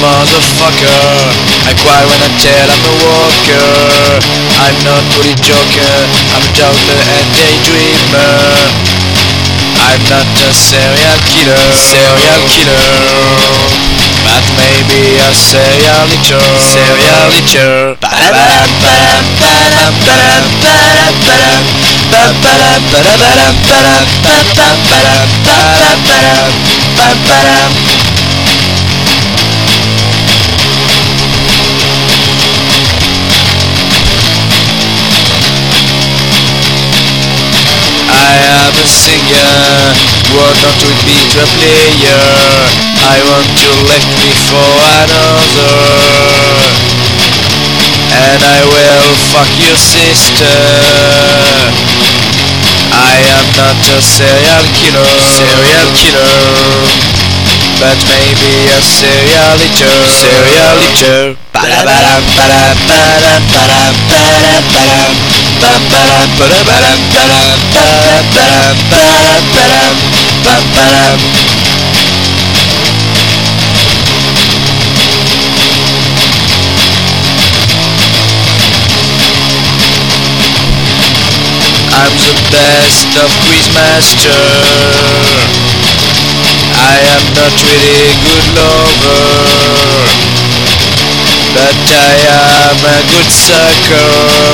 motherfucker. I cry when I tell I'm a walker. I'm not really joker, I'm a doubter and daydreamer. I'm not a serial killer, but maybe a serial leacher. I am a singer, want not to be a player. I want to left me for another, and I will fuck your sister. I am not a serial killer, but maybe a serial leacher. I'm the best of quizmaster. I am not really good lover, but I am a good sucker.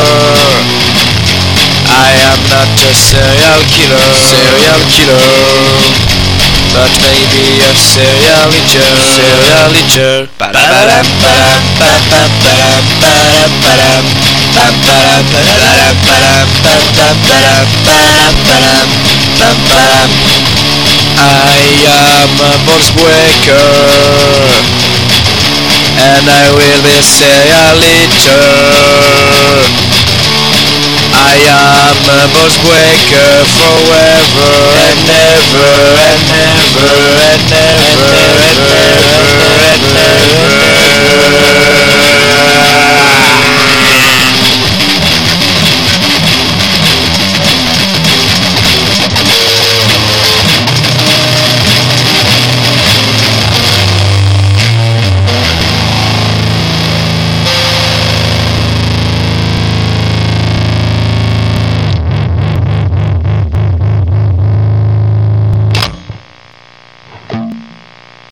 I am not a serial killer, but maybe a serial leacher. I am a box breaker, and I will be a serial leacher. I am a boss breaker forever and ever and ever and ever and